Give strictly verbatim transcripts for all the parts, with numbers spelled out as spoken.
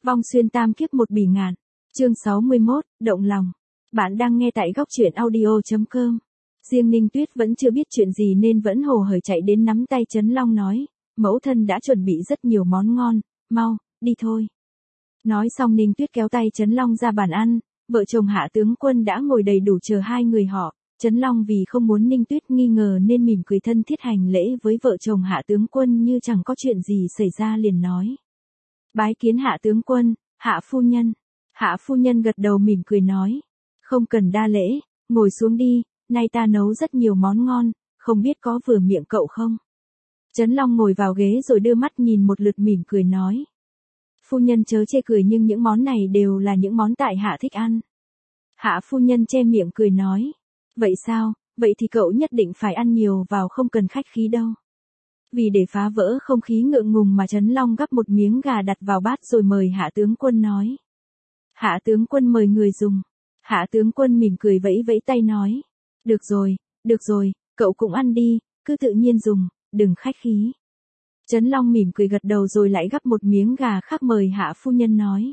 Vong xuyên tam kiếp một bỉ ngạn. Chương sáu mươi mốt, động lòng. Bạn đang nghe tại góc truyện audio chấm com. Riêng Ninh Tuyết vẫn chưa biết chuyện gì nên vẫn hồ hởi chạy đến nắm tay Trấn Long nói, mẫu thân đã chuẩn bị rất nhiều món ngon, mau, đi thôi. Nói xong Ninh Tuyết kéo tay Trấn Long ra bàn ăn, vợ chồng Hạ tướng quân đã ngồi đầy đủ chờ hai người họ. Trấn Long vì không muốn Ninh Tuyết nghi ngờ nên mỉm cười thân thiết hành lễ với vợ chồng Hạ tướng quân như chẳng có chuyện gì xảy ra liền nói. Bái kiến Hạ tướng quân, Hạ phu nhân. Hạ phu nhân gật đầu mỉm cười nói. Không cần đa lễ, ngồi xuống đi, nay ta nấu rất nhiều món ngon, không biết có vừa miệng cậu không? Trấn Long ngồi vào ghế rồi đưa mắt nhìn một lượt mỉm cười nói. Phu nhân chớ chê cười nhưng những món này đều là những món tại Hạ thích ăn. Hạ phu nhân che miệng cười nói. Vậy sao, vậy thì cậu nhất định phải ăn nhiều vào không cần khách khí đâu. Vì để phá vỡ không khí ngượng ngùng mà Trấn Long gắp một miếng gà đặt vào bát rồi mời Hạ tướng quân nói. Hạ tướng quân mời người dùng. Hạ tướng quân mỉm cười vẫy vẫy tay nói. Được rồi, được rồi, cậu cũng ăn đi, cứ tự nhiên dùng, đừng khách khí. Trấn Long mỉm cười gật đầu rồi lại gắp một miếng gà khác mời Hạ phu nhân nói.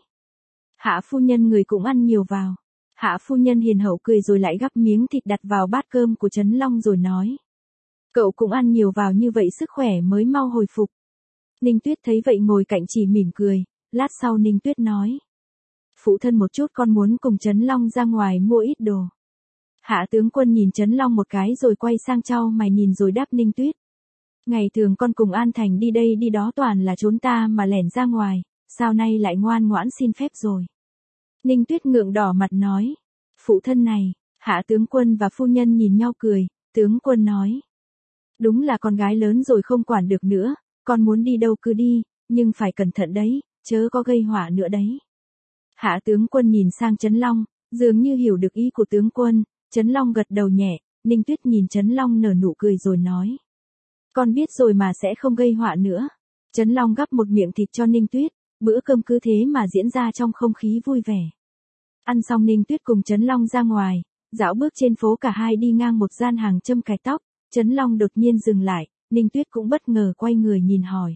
Hạ phu nhân người cũng ăn nhiều vào. Hạ phu nhân hiền hậu cười rồi lại gắp miếng thịt đặt vào bát cơm của Trấn Long rồi nói. Cậu cũng ăn nhiều vào như vậy sức khỏe mới mau hồi phục. Ninh Tuyết thấy vậy ngồi cạnh chỉ mỉm cười, lát sau Ninh Tuyết nói. Phụ thân một chút con muốn cùng Trấn Long ra ngoài mua ít đồ. Hạ tướng quân nhìn Trấn Long một cái rồi quay sang trao mày nhìn rồi đáp Ninh Tuyết. Ngày thường con cùng An Thành đi đây đi đó toàn là trốn ta mà lẻn ra ngoài, sao nay lại ngoan ngoãn xin phép rồi. Ninh Tuyết ngượng đỏ mặt nói. Phụ thân này, Hạ tướng quân và phu nhân nhìn nhau cười, tướng quân nói. Đúng là con gái lớn rồi không quản được nữa, con muốn đi đâu cứ đi, nhưng phải cẩn thận đấy, chớ có gây họa nữa đấy. Hạ tướng quân nhìn sang Trấn Long, dường như hiểu được ý của tướng quân, Trấn Long gật đầu nhẹ, Ninh Tuyết nhìn Trấn Long nở nụ cười rồi nói. Con biết rồi mà sẽ không gây họa nữa. Trấn Long gắp một miệng thịt cho Ninh Tuyết, bữa cơm cứ thế mà diễn ra trong không khí vui vẻ. Ăn xong Ninh Tuyết cùng Trấn Long ra ngoài, dạo bước trên phố cả hai đi ngang một gian hàng châm cài tóc, Trấn Long đột nhiên dừng lại, Ninh Tuyết cũng bất ngờ quay người nhìn hỏi.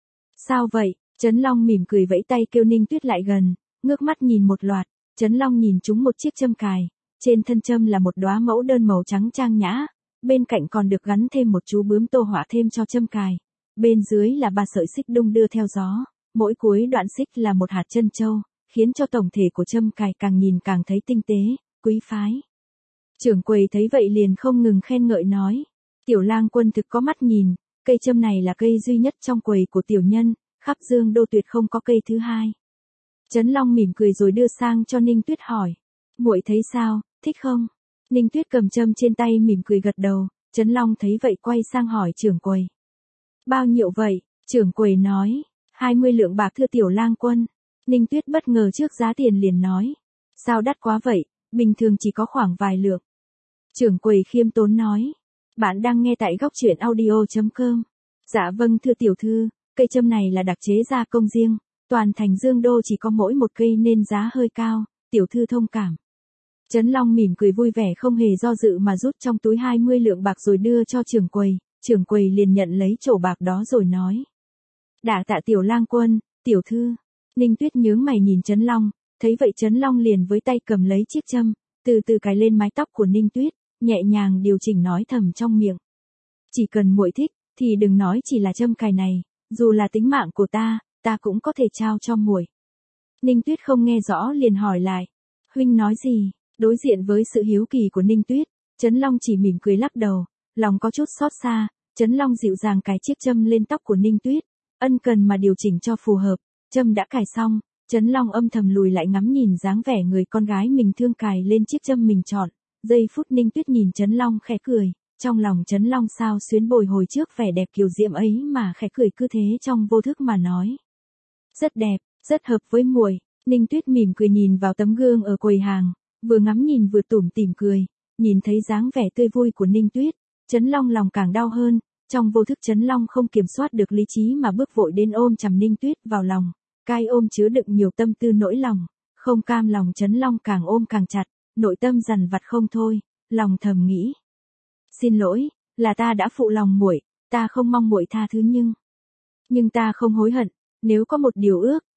Sao vậy? Trấn Long mỉm cười vẫy tay kêu Ninh Tuyết lại gần, ngước mắt nhìn một loạt, Trấn Long nhìn trúng một chiếc châm cài, trên thân châm là một đóa mẫu đơn màu trắng trang nhã, bên cạnh còn được gắn thêm một chú bướm tô họa thêm cho châm cài, bên dưới là ba sợi xích đung đưa theo gió, mỗi cuối đoạn xích là một hạt trân châu, khiến cho tổng thể của châm cài càng nhìn càng thấy tinh tế, quý phái. Trưởng quầy thấy vậy liền không ngừng khen ngợi nói, tiểu lang quân thực có mắt nhìn, cây châm này là cây duy nhất trong quầy của tiểu nhân, khắp Dương Đô tuyệt không có cây thứ hai. Trấn Long mỉm cười rồi đưa sang cho Ninh Tuyết hỏi, muội thấy sao, thích không? Ninh Tuyết cầm châm trên tay mỉm cười gật đầu, Trấn Long thấy vậy quay sang hỏi trưởng quầy. Bao nhiêu vậy? Trưởng quầy nói, hai mươi lượng bạc thưa tiểu lang quân. Ninh Tuyết bất ngờ trước giá tiền liền nói, sao đắt quá vậy, bình thường chỉ có khoảng vài lượng. Trưởng quầy khiêm tốn nói, bạn đang nghe tại góc truyện audio chấm com. Dạ vâng thưa tiểu thư, cây châm này là đặc chế gia công riêng, toàn thành Dương Đô chỉ có mỗi một cây nên giá hơi cao, tiểu thư thông cảm. Trấn Long mỉm cười vui vẻ không hề do dự mà rút trong túi hai mươi lượng bạc rồi đưa cho trưởng quầy, trưởng quầy liền nhận lấy chổ bạc đó rồi nói. Đả tạ tiểu lang quân, tiểu thư. Ninh Tuyết nhướng mày nhìn Trấn Long, thấy vậy Trấn Long liền với tay cầm lấy chiếc châm, từ từ cài lên mái tóc của Ninh Tuyết, nhẹ nhàng điều chỉnh nói thầm trong miệng. Chỉ cần muội thích, thì đừng nói chỉ là châm cài này, dù là tính mạng của ta, ta cũng có thể trao cho muội. Ninh Tuyết không nghe rõ liền hỏi lại, huynh nói gì? Đối diện với sự hiếu kỳ của Ninh Tuyết, Trấn Long chỉ mỉm cười lắc đầu, lòng có chút xót xa, Trấn Long dịu dàng cài chiếc châm lên tóc của Ninh Tuyết, ân cần mà điều chỉnh cho phù hợp, châm đã cài xong, Trấn Long âm thầm lùi lại ngắm nhìn dáng vẻ người con gái mình thương cài lên chiếc châm mình chọn, giây phút Ninh Tuyết nhìn Trấn Long khẽ cười, trong lòng Trấn Long sao xuyến bồi hồi trước vẻ đẹp kiều diễm ấy mà khẽ cười cứ thế trong vô thức mà nói. Rất đẹp, rất hợp với muội. Ninh Tuyết mỉm cười nhìn vào tấm gương ở quầy hàng, vừa ngắm nhìn vừa tủm tỉm cười, nhìn thấy dáng vẻ tươi vui của Ninh Tuyết, Trấn Long lòng càng đau hơn, trong vô thức Trấn Long không kiểm soát được lý trí mà bước vội đến ôm chầm Ninh Tuyết vào lòng, cái ôm chứa đựng nhiều tâm tư nỗi lòng, không cam lòng Trấn Long càng ôm càng chặt, nội tâm dằn vặt không thôi, lòng thầm nghĩ. Xin lỗi, là ta đã phụ lòng muội, ta không mong muội tha thứ nhưng, nhưng ta không hối hận, nếu có một điều ước,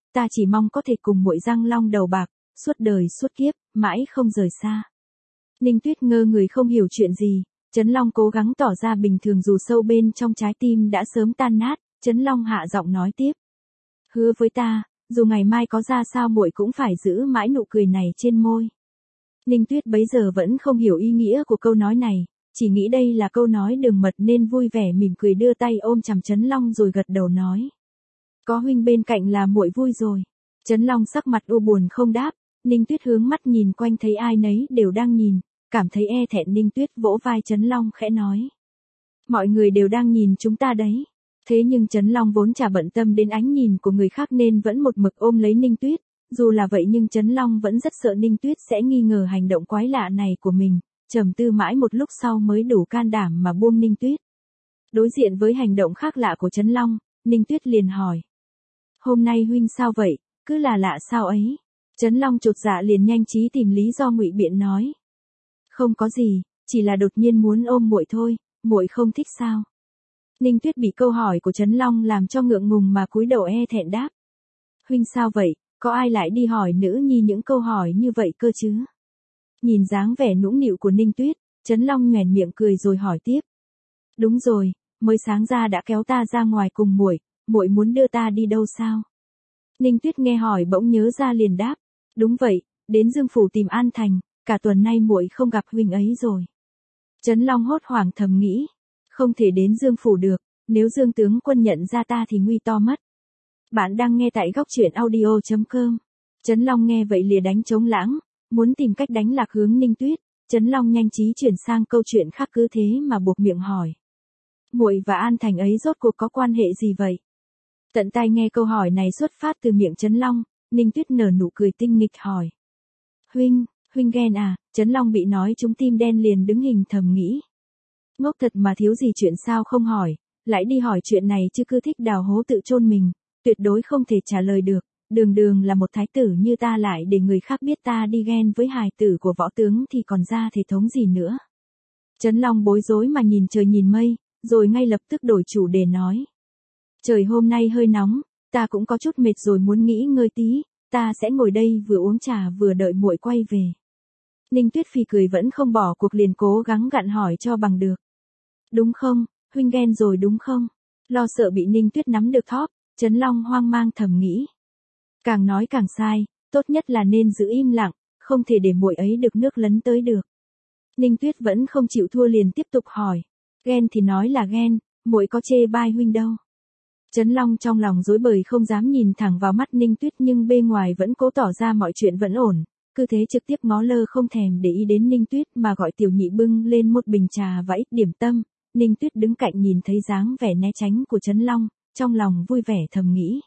ta chỉ mong có thể cùng muội răng long đầu bạc, suốt đời suốt kiếp, mãi không rời xa. Ninh Tuyết ngơ người không hiểu chuyện gì, Trấn Long cố gắng tỏ ra bình thường dù sâu bên trong trái tim đã sớm tan nát, Trấn Long hạ giọng nói tiếp. Hứa với ta, dù ngày mai có ra sao muội cũng phải giữ mãi nụ cười này trên môi. Ninh Tuyết bấy giờ vẫn không hiểu ý nghĩa của câu nói này, chỉ nghĩ đây là câu nói đường mật nên vui vẻ mỉm cười đưa tay ôm chằm Trấn Long rồi gật đầu nói. Có huynh bên cạnh là muội vui rồi. Trấn Long sắc mặt u buồn không đáp, Ninh Tuyết hướng mắt nhìn quanh thấy ai nấy đều đang nhìn, cảm thấy e thẹn Ninh Tuyết vỗ vai Trấn Long khẽ nói. Mọi người đều đang nhìn chúng ta đấy. Thế nhưng Trấn Long vốn chả bận tâm đến ánh nhìn của người khác nên vẫn một mực ôm lấy Ninh Tuyết, dù là vậy nhưng Trấn Long vẫn rất sợ Ninh Tuyết sẽ nghi ngờ hành động quái lạ này của mình, trầm tư mãi một lúc sau mới đủ can đảm mà buông Ninh Tuyết. Đối diện với hành động khác lạ của Trấn Long, Ninh Tuyết liền hỏi. Hôm nay huynh sao vậy, cứ là lạ sao ấy? Trấn Long chột dạ liền nhanh trí tìm lý do ngụy biện nói. Không có gì, chỉ là đột nhiên muốn ôm muội thôi, muội không thích sao? Ninh Tuyết bị câu hỏi của Trấn Long làm cho ngượng ngùng mà cúi đầu e thẹn đáp. Huynh sao vậy, có ai lại đi hỏi nữ nhi những câu hỏi như vậy cơ chứ? Nhìn dáng vẻ nũng nịu của Ninh Tuyết, Trấn Long nhoẻn miệng cười rồi hỏi tiếp. Đúng rồi, mới sáng ra đã kéo ta ra ngoài cùng muội, muội muốn đưa ta đi đâu sao? Ninh Tuyết nghe hỏi bỗng nhớ ra liền đáp. Đúng vậy, đến Dương Phủ tìm An Thành, cả tuần nay muội không gặp huynh ấy rồi. Trấn Long hốt hoảng thầm nghĩ. Không thể đến Dương Phủ được, nếu Dương tướng quân nhận ra ta thì nguy to mất. Bạn đang nghe tại góc truyện audio chấm com. Trấn Long nghe vậy lìa đánh trống lãng, muốn tìm cách đánh lạc hướng Ninh Tuyết, Trấn Long nhanh trí chuyển sang câu chuyện khác cứ thế mà buộc miệng hỏi. Muội và An Thành ấy rốt cuộc có quan hệ gì vậy? Tận tai nghe câu hỏi này xuất phát từ miệng Trấn Long, Ninh Tuyết nở nụ cười tinh nghịch hỏi. Huynh, huynh ghen à? Trấn Long bị nói trúng tim đen liền đứng hình thầm nghĩ. Ngốc thật mà thiếu gì chuyện sao không hỏi, lại đi hỏi chuyện này chứ cứ thích đào hố tự chôn mình, tuyệt đối không thể trả lời được, đường đường là một thái tử như ta lại để người khác biết ta đi ghen với hài tử của võ tướng thì còn ra thể thống gì nữa. Trấn Long bối rối mà nhìn trời nhìn mây, rồi ngay lập tức đổi chủ đề nói. Trời hôm nay hơi nóng, ta cũng có chút mệt rồi muốn nghỉ ngơi tí, ta sẽ ngồi đây vừa uống trà vừa đợi muội quay về. Ninh Tuyết phì cười vẫn không bỏ cuộc liền cố gắng gặn hỏi cho bằng được. Đúng không, huynh ghen rồi đúng không? Lo sợ bị Ninh Tuyết nắm được thóp, Trấn Long hoang mang thầm nghĩ. Càng nói càng sai, tốt nhất là nên giữ im lặng, không thể để muội ấy được nước lấn tới được. Ninh Tuyết vẫn không chịu thua liền tiếp tục hỏi. Ghen thì nói là ghen, muội có chê bai huynh đâu. Trấn Long trong lòng rối bời không dám nhìn thẳng vào mắt Ninh Tuyết nhưng bề ngoài vẫn cố tỏ ra mọi chuyện vẫn ổn, cứ thế trực tiếp ngó lơ không thèm để ý đến Ninh Tuyết mà gọi tiểu nhị bưng lên một bình trà và ít điểm tâm. Ninh Tuyết đứng cạnh nhìn thấy dáng vẻ né tránh của Trấn Long, trong lòng vui vẻ thầm nghĩ.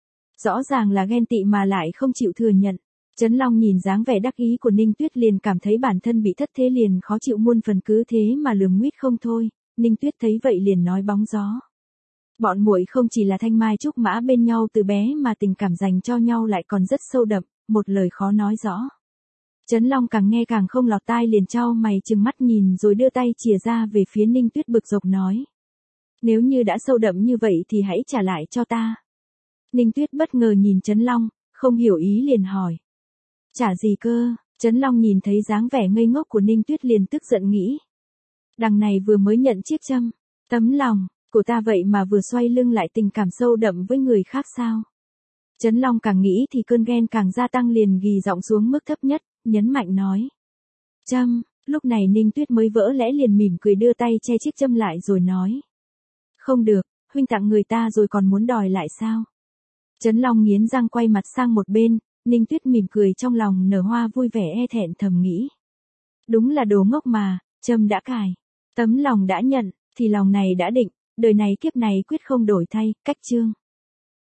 Rõ ràng là ghen tị mà lại không chịu thừa nhận. Trấn Long nhìn dáng vẻ đắc ý của Ninh Tuyết liền cảm thấy bản thân bị thất thế liền khó chịu muôn phần cứ thế mà lườm nguýt không thôi. Ninh Tuyết thấy vậy liền nói bóng gió. Bọn muội không chỉ là thanh mai trúc mã bên nhau từ bé mà tình cảm dành cho nhau lại còn rất sâu đậm, một lời khó nói rõ. Trấn Long càng nghe càng không lọt tai liền chau mày trừng mắt nhìn rồi đưa tay chìa ra về phía Ninh Tuyết bực dọc nói. Nếu như đã sâu đậm như vậy thì hãy trả lại cho ta. Ninh Tuyết bất ngờ nhìn Trấn Long, không hiểu ý liền hỏi. Trả gì cơ? Trấn Long nhìn thấy dáng vẻ ngây ngốc của Ninh Tuyết liền tức giận nghĩ. Đằng này vừa mới nhận chiếc châm, tấm lòng của ta vậy mà vừa xoay lưng lại tình cảm sâu đậm với người khác sao? Trấn Long càng nghĩ thì cơn ghen càng gia tăng liền ghi giọng xuống mức thấp nhất, nhấn mạnh nói. Châm, lúc này Ninh Tuyết mới vỡ lẽ liền mỉm cười đưa tay che chiếc châm lại rồi nói. Không được, huynh tặng người ta rồi còn muốn đòi lại sao? Trấn Long nghiến răng quay mặt sang một bên, Ninh Tuyết mỉm cười trong lòng nở hoa vui vẻ e thẹn thầm nghĩ. Đúng là đồ ngốc mà, châm đã cài, tấm lòng đã nhận, thì lòng này đã định, đời này kiếp này quyết không đổi thay, cách chương.